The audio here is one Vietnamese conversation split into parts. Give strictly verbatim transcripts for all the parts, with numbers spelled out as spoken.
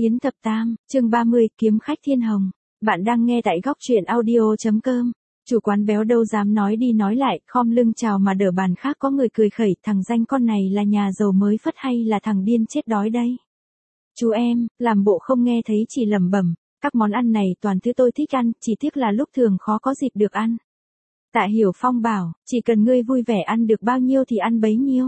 Yến Thập Tam, chương ba mươi, kiếm khách thiên hồng. Bạn đang nghe tại góc truyện audio.com. Chủ quán béo đâu dám nói đi nói lại, khom lưng chào mà đỡ bàn khác có người cười khẩy, thằng danh con này là nhà giàu mới phất hay là thằng điên chết đói đây? Chú em, làm bộ không nghe thấy chỉ lẩm bẩm, các món ăn này toàn thứ tôi thích ăn, chỉ tiếc là lúc thường khó có dịp được ăn. Tạ Hiểu Phong bảo, chỉ cần ngươi vui vẻ ăn được bao nhiêu thì ăn bấy nhiêu.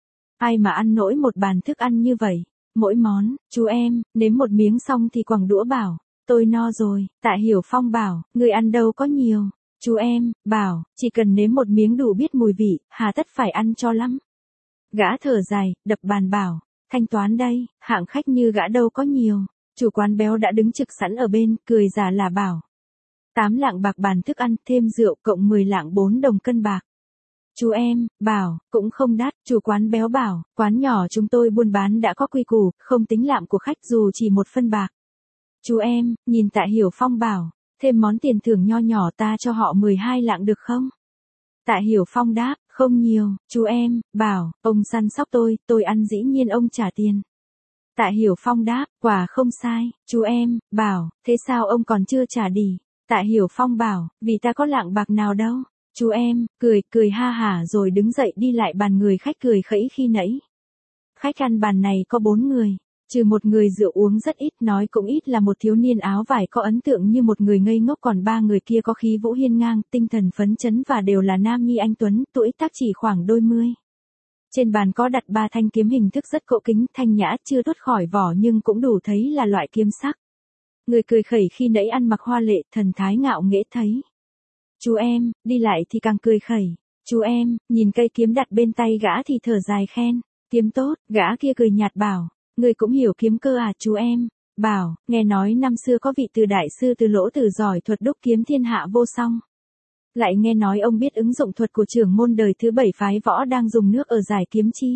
Ai mà ăn nổi một bàn thức ăn như vậy? Mỗi món, chú em, nếm một miếng xong thì quẳng đũa bảo, tôi no rồi. Tạ Hiểu Phong bảo, người ăn đâu có nhiều. Chú em, bảo, chỉ cần nếm một miếng đủ biết mùi vị, hà tất phải ăn cho lắm. Gã thở dài, đập bàn bảo, thanh toán đây, hạng khách như gã đâu có nhiều. Chủ quán béo đã đứng trực sẵn ở bên, cười giả là bảo. Tám lạng bạc bàn thức ăn, thêm rượu, cộng mười lạng bốn đồng cân bạc. Chú em, bảo, cũng không đắt, chủ quán béo bảo, quán nhỏ chúng tôi buôn bán đã có quy củ, không tính lạm của khách dù chỉ một phân bạc. Chú em, nhìn Tạ Hiểu Phong bảo, thêm món tiền thưởng nho nhỏ ta cho họ mười hai lạng được không? Tạ Hiểu Phong đáp, không nhiều, chú em, bảo, ông săn sóc tôi, tôi ăn dĩ nhiên ông trả tiền. Tạ Hiểu Phong đáp, quả không sai, chú em, bảo, thế sao ông còn chưa trả đỉ? Tạ Hiểu Phong bảo, vì ta có lạng bạc nào đâu. Chú em, cười, cười ha hả rồi đứng dậy đi lại bàn người khách cười khẩy khi nãy. Khách ăn bàn này có bốn người, trừ một người rượu uống rất ít nói cũng ít là một thiếu niên áo vải có ấn tượng như một người ngây ngốc, còn ba người kia có khí vũ hiên ngang, tinh thần phấn chấn và đều là nam nhi anh tuấn, tuổi tác chỉ khoảng đôi mươi. Trên bàn có đặt ba thanh kiếm hình thức rất cộ kính, thanh nhã chưa tuốt khỏi vỏ nhưng cũng đủ thấy là loại kiếm sắc. Người cười khẩy khi nãy ăn mặc hoa lệ, thần thái ngạo nghễ thấy. Chú em, đi lại thì càng cười khẩy. Chú em, nhìn cây kiếm đặt bên tay gã thì thở dài khen. Kiếm tốt, gã kia cười nhạt bảo. Người cũng hiểu kiếm cơ à chú em? Bảo, nghe nói năm xưa có vị từ đại sư Từ Lỗ Tử giỏi thuật đúc kiếm thiên hạ vô song. Lại nghe nói ông biết ứng dụng thuật của trưởng môn đời thứ bảy phái võ đang dùng nước ở giải kiếm chi.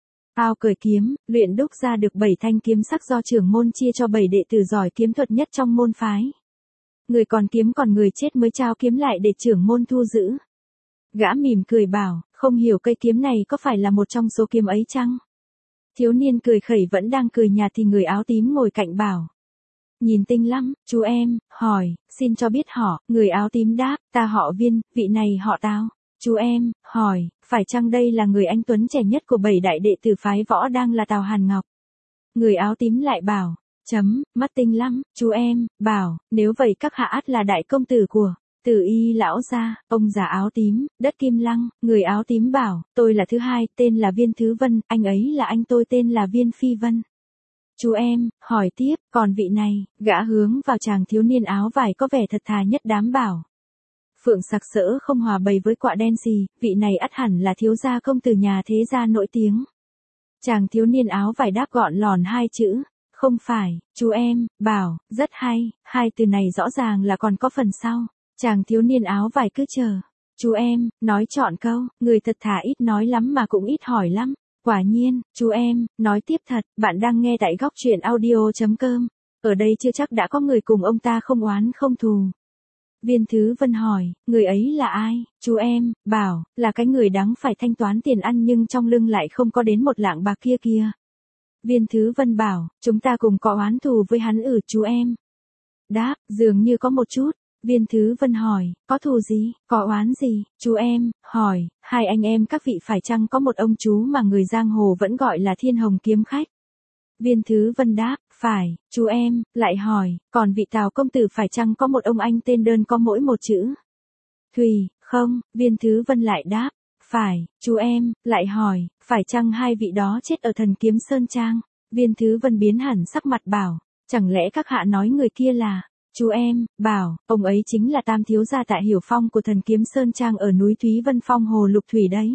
Ao cởi kiếm, luyện đúc ra được bảy thanh kiếm sắc do trưởng môn chia cho bảy đệ tử giỏi kiếm thuật nhất trong môn phái. Người còn kiếm còn người chết mới trao kiếm lại để trưởng môn thu giữ. Gã mỉm cười bảo, không hiểu cây kiếm này có phải là một trong số kiếm ấy chăng? Thiếu niên cười khẩy vẫn đang cười nhạt thì người áo tím ngồi cạnh bảo. Nhìn tinh lắm, chú em, hỏi, xin cho biết họ, người áo tím đáp, ta họ Viên, vị này họ Tào. Chú em, hỏi, phải chăng đây là người anh tuấn trẻ nhất của bảy đại đệ tử phái võ đang là Tào Hàn Ngọc? Người áo tím lại bảo. Chấm, mắt tinh lắm, chú em, bảo, nếu vậy các hạ ắt là đại công tử của Tử Y lão gia. Ông già áo tím, đất Kim Lăng. Người áo tím bảo, tôi là thứ hai, tên là Viên Thứ Vân, anh ấy là anh tôi tên là Viên Phi Vân. Chú em, hỏi tiếp, còn vị này? Gã hướng vào chàng thiếu niên áo vải có vẻ thật thà nhất đám bảo. Phượng sặc sỡ không hòa bày với quạ đen xì, vị này ắt hẳn là thiếu gia công tử nhà thế gia nổi tiếng. Chàng thiếu niên áo vải đáp gọn lòn hai chữ. Không phải, chú em, bảo, rất hay, hai từ này rõ ràng là còn có phần sau. Chàng thiếu niên áo vải cứ chờ. Chú em, nói chọn câu, người thật thà ít nói lắm mà cũng ít hỏi lắm. Quả nhiên, chú em, nói tiếp thật, bạn đang nghe tại góc truyện audio.com. Ở đây chưa chắc đã có người cùng ông ta không oán không thù. Viên Thứ Vân hỏi, người ấy là ai? Chú em, bảo, là cái người đáng phải thanh toán tiền ăn nhưng trong lưng lại không có đến một lạng bạc kia kia. Viên Thứ Vân bảo, chúng ta cùng có oán thù với hắn ử chú em. Đáp, dường như có một chút. Viên Thứ Vân hỏi, có thù gì, có oán gì? Chú em, hỏi, hai anh em các vị phải chăng có một ông chú mà người giang hồ vẫn gọi là Thiên Hồng kiếm khách? Viên Thứ Vân đáp, phải, chú em, lại hỏi, còn vị Tào công tử phải chăng có một ông anh tên đơn có mỗi một chữ? Thùy, không, Viên Thứ Vân lại đáp. Phải, chú em, lại hỏi, phải chăng hai vị đó chết ở Thần Kiếm Sơn Trang? Viên Thứ Vân biến hẳn sắc mặt bảo, chẳng lẽ các hạ nói người kia là? Chú em, bảo, ông ấy chính là tam thiếu gia Tạ Hiểu Phong của Thần Kiếm Sơn Trang ở núi Thúy Vân Phong Hồ Lục Thủy đấy.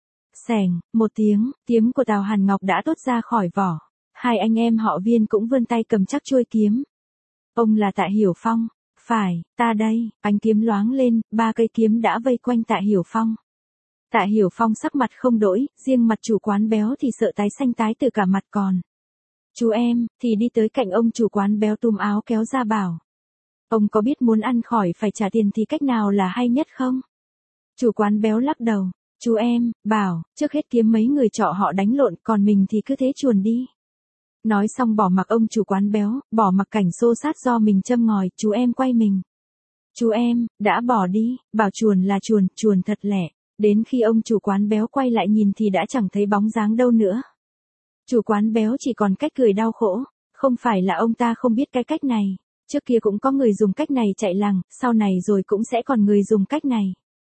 Xèng, một tiếng, kiếm của Tào Hàn Ngọc đã tốt ra khỏi vỏ. Hai anh em họ Viên cũng vươn tay cầm chắc chuôi kiếm. Ông là Tạ Hiểu Phong. Phải, ta đây, ánh kiếm loáng lên, ba cây kiếm đã vây quanh Tạ Hiểu Phong. Tạ Hiểu Phong sắc mặt không đổi, riêng mặt chủ quán béo thì sợ tái xanh tái từ cả mặt còn. Chú em, thì đi tới cạnh ông chủ quán béo túm áo kéo ra bảo. Ông có biết muốn ăn khỏi phải trả tiền thì cách nào là hay nhất không? Chủ quán béo lắc đầu. Chú em, bảo, trước hết kiếm mấy người trọ họ đánh lộn còn mình thì cứ thế chuồn đi. Nói xong bỏ mặc ông chủ quán béo, bỏ mặc cảnh xô sát do mình châm ngòi, chú em quay mình. Chú em, đã bỏ đi, bảo chuồn là chuồn, chuồn thật lẻ. Đến khi ông chủ quán béo quay lại nhìn thì đã chẳng thấy bóng dáng đâu nữa. Chủ quán béo chỉ còn cách cười đau khổ, không phải là ông ta không biết cái cách này. Trước kia cũng có người dùng cách này chạy lằng, sau này rồi cũng sẽ còn người dùng cách này.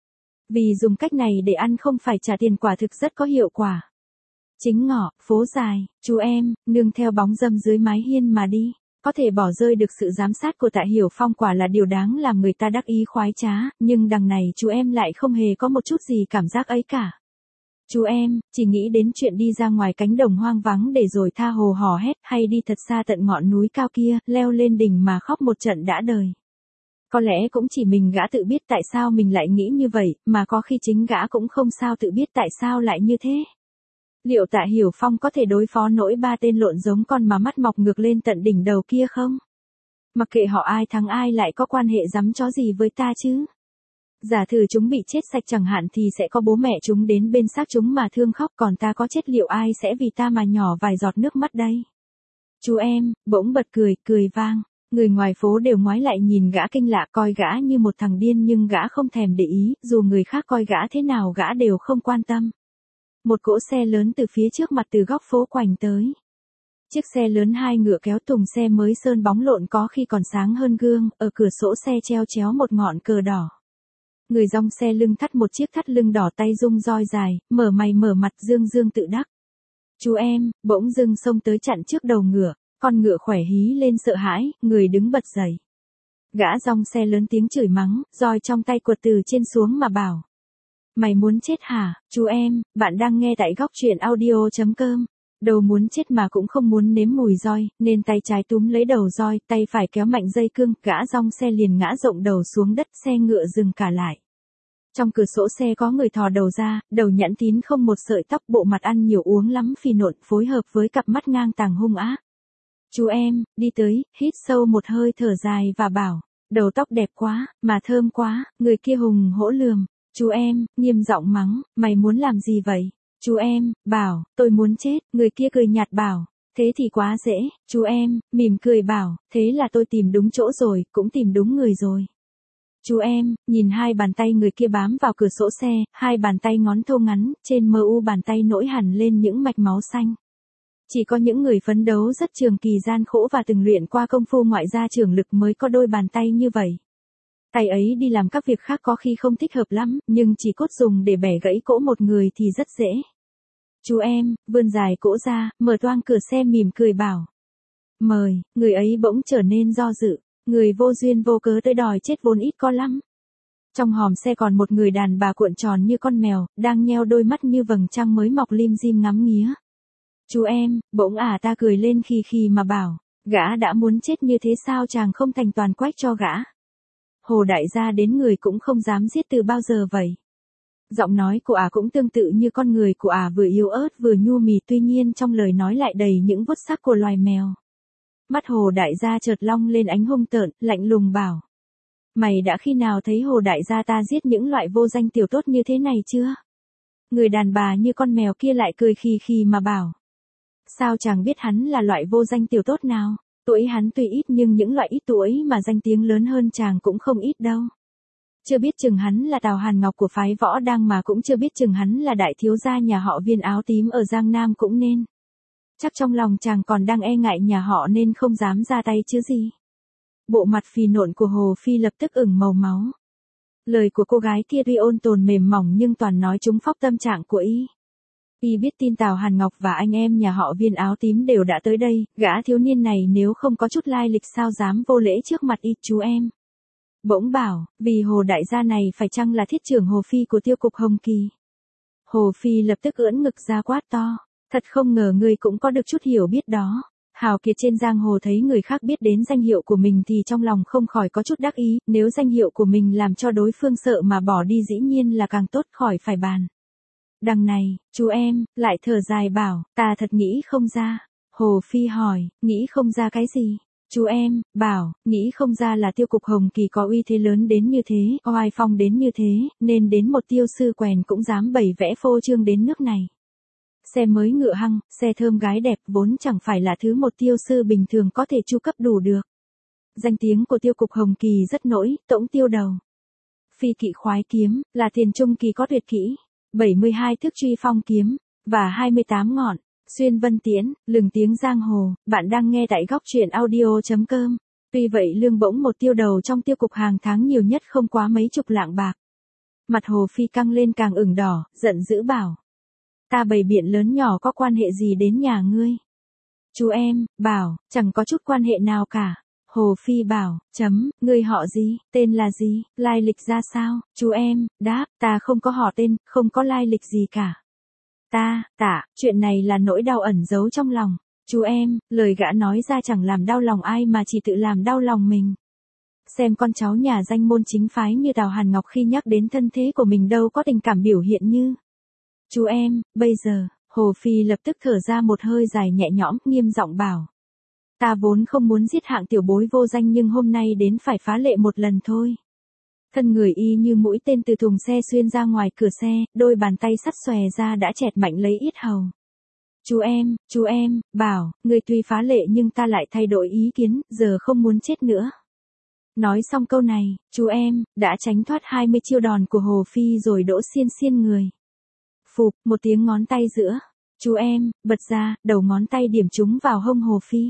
Vì dùng cách này để ăn không phải trả tiền quả thực rất có hiệu quả. Chính ngõ, phố dài, chú em, nương theo bóng dâm dưới mái hiên mà đi. Có thể bỏ rơi được sự giám sát của Tạ Hiểu Phong quả là điều đáng làm người ta đắc ý khoái trá, nhưng đằng này chú em lại không hề có một chút gì cảm giác ấy cả. Chú em, chỉ nghĩ đến chuyện đi ra ngoài cánh đồng hoang vắng để rồi tha hồ hò hét hay đi thật xa tận ngọn núi cao kia, leo lên đỉnh mà khóc một trận đã đời. Có lẽ cũng chỉ mình gã tự biết tại sao mình lại nghĩ như vậy, mà có khi chính gã cũng không sao tự biết tại sao lại như thế. Liệu Tạ Hiểu Phong có thể đối phó nổi ba tên lộn giống con mà mắt mọc ngược lên tận đỉnh đầu kia không? Mặc kệ họ ai thắng ai lại có quan hệ rắm chó gì với ta chứ? Giả thử chúng bị chết sạch chẳng hạn thì sẽ có bố mẹ chúng đến bên xác chúng mà thương khóc, còn ta có chết liệu ai sẽ vì ta mà nhỏ vài giọt nước mắt đây? Chú em, bỗng bật cười, cười vang. Người ngoài phố đều ngoái lại nhìn gã kinh lạ, coi gã như một thằng điên nhưng gã không thèm để ý, dù người khác coi gã thế nào gã đều không quan tâm. Một cỗ xe lớn từ phía trước mặt từ góc phố quành tới. Chiếc xe lớn hai ngựa kéo tùng xe mới sơn bóng lộn có khi còn sáng hơn gương, ở cửa sổ xe treo chéo một ngọn cờ đỏ. Người dòng xe lưng thắt một chiếc thắt lưng đỏ tay rung roi dài, mở mày mở mặt dương dương tự đắc. Chú em, bỗng dưng xông tới chặn trước đầu ngựa, con ngựa khỏe hí lên sợ hãi, người đứng bật dậy. Gã dòng xe lớn tiếng chửi mắng, roi trong tay quật từ trên xuống mà bảo. Mày muốn chết hả, chú em, bạn đang nghe tại góc truyện audio chấm com. Đầu muốn chết mà cũng không muốn nếm mùi roi, nên tay trái túm lấy đầu roi, tay phải kéo mạnh dây cương, gã dòng xe liền ngã rộng đầu xuống đất, xe ngựa dừng cả lại. Trong cửa sổ xe có người thò đầu ra, đầu nhẵn tín không một sợi tóc, bộ mặt ăn nhiều uống lắm phì nộn, phối hợp với cặp mắt ngang tàng hung ác. Chú em, đi tới, hít sâu một hơi thở dài và bảo, đầu tóc đẹp quá, mà thơm quá, người kia hùng hổ lườm. Chú em, nghiêm giọng mắng, mày muốn làm gì vậy? Chú em, bảo, tôi muốn chết, người kia cười nhạt bảo, thế thì quá dễ, chú em, mỉm cười bảo, thế là tôi tìm đúng chỗ rồi, cũng tìm đúng người rồi. Chú em, nhìn hai bàn tay người kia bám vào cửa sổ xe, hai bàn tay ngón thô ngắn, trên mờ u bàn tay nổi hẳn lên những mạch máu xanh. Chỉ có những người phấn đấu rất trường kỳ gian khổ và từng luyện qua công phu ngoại gia trưởng lực mới có đôi bàn tay như vậy. Tay ấy đi làm các việc khác có khi không thích hợp lắm, nhưng chỉ cốt dùng để bẻ gãy cỗ một người thì rất dễ. Chú em, vươn dài cỗ ra, mở toang cửa xe mỉm cười bảo. Mời, người ấy bỗng trở nên do dự, người vô duyên vô cớ tới đòi chết vốn ít có lắm. Trong hòm xe còn một người đàn bà cuộn tròn như con mèo, đang nheo đôi mắt như vầng trăng mới mọc lim dim ngắm nghía. Chú em, bỗng à ta cười lên khì khì mà bảo, gã đã muốn chết như thế sao chàng không thành toàn quách cho gã. Hồ đại gia đến người cũng không dám giết từ bao giờ vậy. Giọng nói của ả à cũng tương tự như con người của ả à vừa yếu ớt vừa nhu mì, tuy nhiên trong lời nói lại đầy những vuốt sắc của loài mèo. Mắt hồ đại gia chợt long lên ánh hung tợn, lạnh lùng bảo. Mày đã khi nào thấy hồ đại gia ta giết những loại vô danh tiểu tốt như thế này chưa? Người đàn bà như con mèo kia lại cười khì khì mà bảo. Sao chàng biết hắn là loại vô danh tiểu tốt nào? Tuổi hắn tuy ít nhưng những loại ít tuổi mà danh tiếng lớn hơn chàng cũng không ít đâu. Chưa biết chừng hắn là Tào Hàn Ngọc của phái Võ Đăng, mà cũng chưa biết chừng hắn là đại thiếu gia nhà họ Viên áo tím ở Giang Nam cũng nên. Chắc trong lòng chàng còn đang e ngại nhà họ nên không dám ra tay chứ gì. Bộ mặt phì nộn của Hồ Phi lập tức ửng màu máu. Lời của cô gái kia tuy ôn tồn mềm mỏng nhưng toàn nói trúng phóc tâm trạng của y. Y biết tin Tào Hàn Ngọc và anh em nhà họ Viên áo tím đều đã tới đây, gã thiếu niên này nếu không có chút lai lịch sao dám vô lễ trước mặt y. Chú em. Bỗng bảo, vì Hồ đại gia này phải chăng là thiết trưởng Hồ Phi của tiêu cục Hồng Kỳ. Hồ Phi lập tức ưỡn ngực ra quát to, thật không ngờ ngươi cũng có được chút hiểu biết đó. Hào kiệt trên giang hồ thấy người khác biết đến danh hiệu của mình thì trong lòng không khỏi có chút đắc ý, nếu danh hiệu của mình làm cho đối phương sợ mà bỏ đi dĩ nhiên là càng tốt khỏi phải bàn. Đằng này, chú em, lại thở dài bảo, ta thật nghĩ không ra. Hồ Phi hỏi, nghĩ không ra cái gì? Chú em, bảo, nghĩ không ra là tiêu cục Hồng Kỳ có uy thế lớn đến như thế, oai phong đến như thế, nên đến một tiêu sư quèn cũng dám bày vẽ phô trương đến nước này. Xe mới ngựa hăng, xe thơm gái đẹp vốn chẳng phải là thứ một tiêu sư bình thường có thể chu cấp đủ được. Danh tiếng của Tiêu Cục Hồng Kỳ rất nổi, tổng tiêu đầu. Phi kỵ khoái kiếm, là tiền trung kỳ có tuyệt kỹ, bảy mươi hai thước truy phong kiếm, và hai mươi tám ngọn, xuyên vân tiễn, lừng tiếng giang hồ, bạn đang nghe tại góc truyện audio.com. Tuy vậy lương bổng một tiêu đầu trong tiêu cục hàng tháng nhiều nhất không quá mấy chục lạng bạc. Mặt Hồ Phi căng lên càng ửng đỏ, giận dữ bảo. Ta bày biện lớn nhỏ có quan hệ gì đến nhà ngươi? Chú em, bảo, chẳng có chút quan hệ nào cả. Hồ Phi bảo, chấm, ngươi họ gì, tên là gì, lai lịch ra sao? Chú em, đáp, ta không có họ tên, không có lai lịch gì cả. Ta, tạ, chuyện này là nỗi đau ẩn giấu trong lòng. Chú em, lời gã nói ra chẳng làm đau lòng ai mà chỉ tự làm đau lòng mình. Xem con cháu nhà danh môn chính phái như Tào Hàn Ngọc khi nhắc đến thân thế của mình đâu có tình cảm biểu hiện như. Chú em, bây giờ, Hồ Phi lập tức thở ra một hơi dài nhẹ nhõm, nghiêm giọng bảo. Ta vốn không muốn giết hạng tiểu bối vô danh nhưng hôm nay đến phải phá lệ một lần thôi. Thân người y như mũi tên từ thùng xe xuyên ra ngoài cửa xe, đôi bàn tay sắt xòe ra đã chẹt mạnh lấy yết hầu. Chú em, chú em, bảo, người tuy phá lệ nhưng ta lại thay đổi ý kiến, giờ không muốn chết nữa. Nói xong câu này, chú em, đã tránh thoát hai mươi chiêu đòn của Hồ Phi rồi đỗ xiên xiên người. Phụp, một tiếng ngón tay giữa. Chú em, bật ra, đầu ngón tay điểm trúng vào hông Hồ Phi.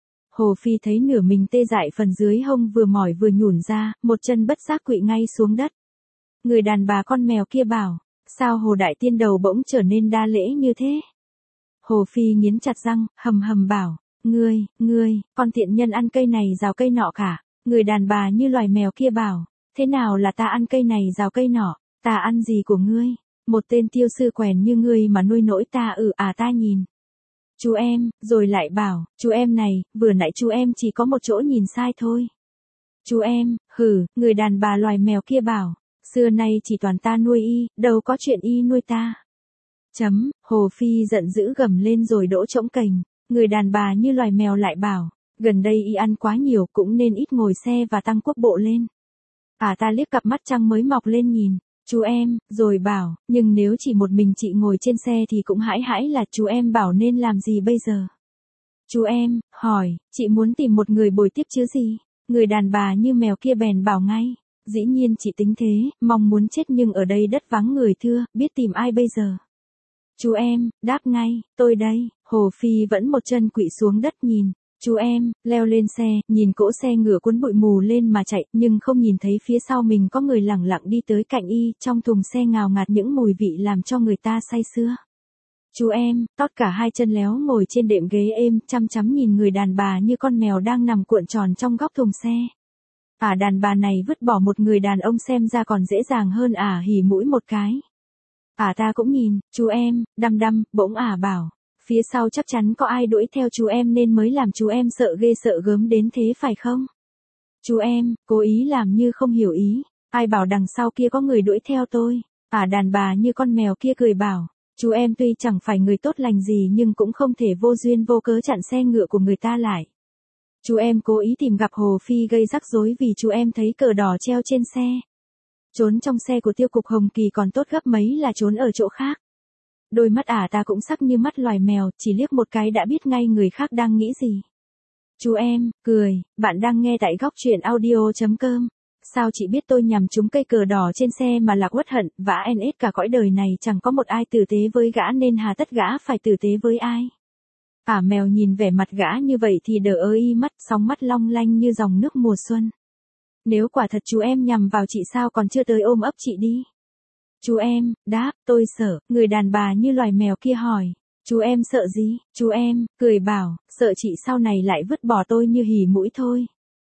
Hồ Phi thấy nửa mình tê dại phần dưới hông vừa mỏi vừa nhũn ra, một chân bất giác quỵ ngay xuống đất. Người đàn bà con mèo kia bảo, sao Hồ Đại Tiên đầu bỗng trở nên đa lễ như thế? Hồ Phi nghiến chặt răng, hầm hầm bảo, ngươi, ngươi, con tiện nhân ăn cây này rào cây nọ cả. Người đàn bà như loài mèo kia bảo, thế nào là ta ăn cây này rào cây nọ, ta ăn gì của ngươi? Một tên tiêu sư quèn như ngươi mà nuôi nỗi ta ừ à ta nhìn. Chú em, rồi lại bảo, chú em này, vừa nãy chú em chỉ có một chỗ nhìn sai thôi. Chú em, hừ, người đàn bà loài mèo kia bảo, xưa nay chỉ toàn ta nuôi y, đâu có chuyện y nuôi ta. Chấm, Hồ Phi giận dữ gầm lên rồi đỗ trỗng cành, người đàn bà như loài mèo lại bảo, gần đây y ăn quá nhiều cũng nên ít ngồi xe và tăng quốc bộ lên. À ta liếc cặp mắt trăng mới mọc lên nhìn. Chú em, rồi bảo, nhưng nếu chỉ một mình chị ngồi trên xe thì cũng hãi hãi là chú em bảo nên làm gì bây giờ? Chú em, hỏi, chị muốn tìm một người bồi tiếp chứ gì? Người đàn bà như mèo kia bèn bảo ngay, dĩ nhiên chị tính thế, mong muốn chết nhưng ở đây đất vắng người thưa, biết tìm ai bây giờ? Chú em, đáp ngay, tôi đây, Hồ Phi vẫn một chân quỵ xuống đất nhìn. Chú em, leo lên xe, nhìn cỗ xe ngựa cuốn bụi mù lên mà chạy, nhưng không nhìn thấy phía sau mình có người lẳng lặng đi tới cạnh y, trong thùng xe ngào ngạt những mùi vị làm cho người ta say sưa. Chú em, tót cả hai chân léo ngồi trên đệm ghế êm, chăm chăm nhìn người đàn bà như con mèo đang nằm cuộn tròn trong góc thùng xe. Ả đàn bà này vứt bỏ một người đàn ông xem ra còn dễ dàng hơn ả hỉ mũi một cái. Ả ta cũng nhìn, chú em, đăm đăm, bỗng ả bảo. Phía sau chắc chắn có ai đuổi theo chú em nên mới làm chú em sợ ghê sợ gớm đến thế phải không? Chú em, cố ý làm như không hiểu ý. Ai bảo đằng sau kia có người đuổi theo tôi? À đàn bà như con mèo kia cười bảo. Chú em tuy chẳng phải người tốt lành gì nhưng cũng không thể vô duyên vô cớ chặn xe ngựa của người ta lại. Chú em cố ý tìm gặp Hồ Phi gây rắc rối vì chú em thấy cờ đỏ treo trên xe. Trốn trong xe của Tiêu Cục Hồng Kỳ còn tốt gấp mấy là trốn ở chỗ khác. Đôi mắt ả ta cũng sắc như mắt loài mèo, chỉ liếc một cái đã biết ngay người khác đang nghĩ gì. Chú em, cười, bạn đang nghe tại góc truyện audio.com. Sao chị biết tôi nhằm trúng cây cờ đỏ trên xe mà lạc uất hận, vã en ét cả cõi đời này chẳng có một ai tử tế với gã nên hà tất gã phải tử tế với ai. Ả mèo nhìn vẻ mặt gã như vậy thì đờ ơ y mắt, sóng mắt long lanh như dòng nước mùa xuân. Nếu quả thật chú em nhằm vào chị sao còn chưa tới ôm ấp chị đi. Chú em, đáp, tôi sợ, người đàn bà như loài mèo kia hỏi. Chú em sợ gì? Chú em, cười bảo, sợ chị sau này lại vứt bỏ tôi như hỉ mũi thôi.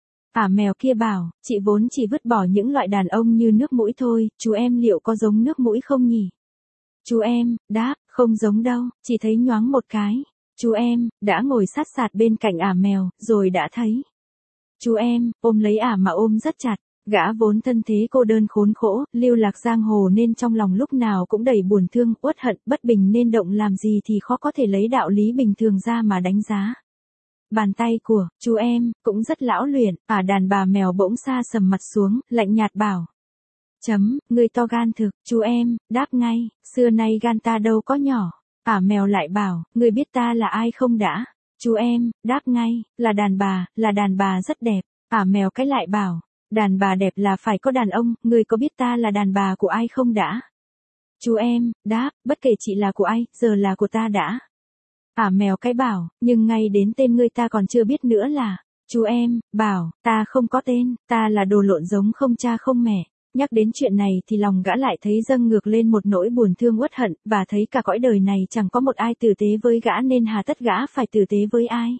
Ả mèo kia bảo, chị vốn chỉ vứt bỏ những loại đàn ông như nước mũi thôi, chú em liệu có giống nước mũi không nhỉ? Chú em, đáp, không giống đâu, chỉ thấy nhoáng một cái. Chú em, đã ngồi sát sạt bên cạnh ả mèo, rồi đã thấy. Chú em, ôm lấy ả mà ôm rất chặt. Gã vốn thân thế cô đơn khốn khổ, lưu lạc giang hồ nên trong lòng lúc nào cũng đầy buồn thương, uất hận, bất bình nên động làm gì thì khó có thể lấy đạo lý bình thường ra mà đánh giá. Bàn tay của chú em cũng rất lão luyện, ả đàn bà mèo bỗng xa sầm mặt xuống, lạnh nhạt bảo. Chấm, người to gan thực, chú em, đáp ngay, xưa nay gan ta đâu có nhỏ. Ả mèo lại bảo, người biết ta là ai không đã? Chú em, đáp ngay, là đàn bà, là đàn bà rất đẹp. Ả mèo cái lại bảo, đàn bà đẹp là phải có đàn ông, người có biết ta là đàn bà của ai không đã? Chú em, đáp, bất kể chị là của ai, giờ là của ta đã. Ả mèo cái bảo, nhưng ngay đến tên ngươi ta còn chưa biết nữa là. Chú em, bảo, ta không có tên, ta là đồ lộn giống không cha không mẹ. Nhắc đến chuyện này thì lòng gã lại thấy dâng ngược lên một nỗi buồn thương uất hận, và thấy cả cõi đời này chẳng có một ai tử tế với gã nên hà tất gã phải tử tế với ai.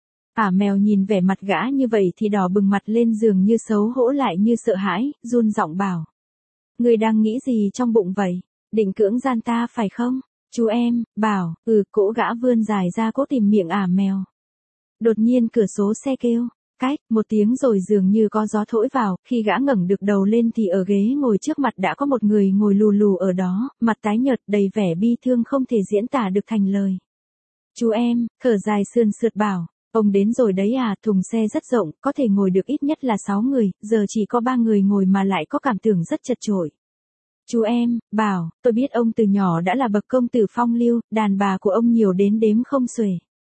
Ả mèo nhìn vẻ mặt gã như vậy thì đỏ bừng mặt lên dường như xấu hổ lại như sợ hãi, run giọng bảo. Người đang nghĩ gì trong bụng vậy? Định cưỡng gian ta phải không? Chú em, bảo, ừ, cỗ gã vươn dài ra cố tìm miệng Ả mèo. Đột nhiên cửa số xe kêu, cách, một tiếng rồi dường như có gió thổi vào, khi gã ngẩng được đầu lên thì ở ghế ngồi trước mặt đã có một người ngồi lù lù ở đó, mặt tái nhợt đầy vẻ bi thương không thể diễn tả được thành lời. Chú em, thở dài sườn sượt bảo, ông đến rồi đấy à, thùng xe rất rộng, có thể ngồi được ít nhất là sáu người, giờ chỉ có ba người ngồi mà lại có cảm tưởng rất chật chội. Chú em, bảo, tôi biết ông từ nhỏ đã là bậc công tử phong lưu, đàn bà của ông nhiều đến đếm không xuể.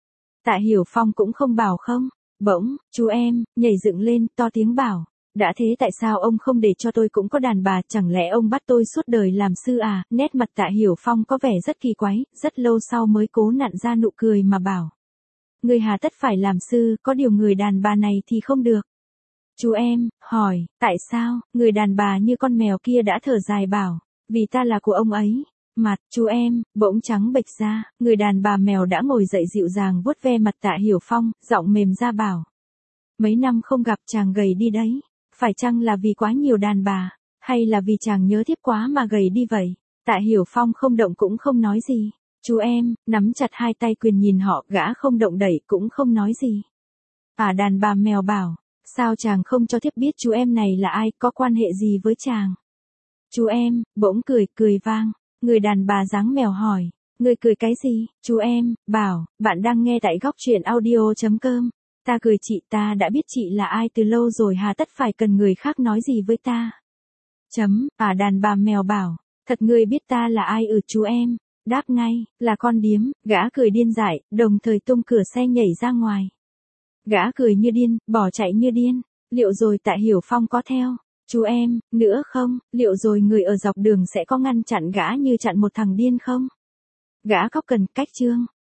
Tạ Hiểu Phong cũng không bảo không? Bỗng, chú em, nhảy dựng lên, to tiếng bảo. Đã thế tại sao ông không để cho tôi cũng có đàn bà, chẳng lẽ ông bắt tôi suốt đời làm sư à? Nét mặt Tạ Hiểu Phong có vẻ rất kỳ quái, rất lâu sau mới cố nặn ra nụ cười mà bảo. Người hà tất phải làm sư, có điều người đàn bà này thì không được. Chú em, hỏi, tại sao, người đàn bà như con mèo kia đã thở dài bảo, vì ta là của ông ấy. Mặt, chú em, bỗng trắng bệch ra, người đàn bà mèo đã ngồi dậy dịu dàng vuốt ve mặt Tạ Hiểu Phong, giọng mềm ra bảo. Mấy năm không gặp chàng gầy đi đấy, phải chăng là vì quá nhiều đàn bà, hay là vì chàng nhớ thiếp quá mà gầy đi vậy? Tạ Hiểu Phong không động cũng không nói gì. Chú em, nắm chặt hai tay quyền nhìn họ, gã không động đẩy cũng không nói gì. À đàn bà mèo bảo, sao chàng không cho thiếp biết chú em này là ai, có quan hệ gì với chàng? Chú em, bỗng cười, cười vang. Người đàn bà dáng mèo hỏi, người cười cái gì? Chú em, bảo, bạn đang nghe tại góc truyện audio chấm com. Ta cười chị, ta đã biết chị là ai từ lâu rồi, hà tất phải cần người khác nói gì với ta. Chấm, à đàn bà mèo bảo, thật người biết ta là ai? Ừ chú em, đáp ngay, là con điếm. Gã cười điên dại, đồng thời tung cửa xe nhảy ra ngoài. Gã cười như điên, bỏ chạy như điên. Liệu rồi Tạ Hiểu Phong có theo? Chú em, nữa không, liệu rồi người ở dọc đường sẽ có ngăn chặn gã như chặn một thằng điên không? Gã khóc cần cách chương.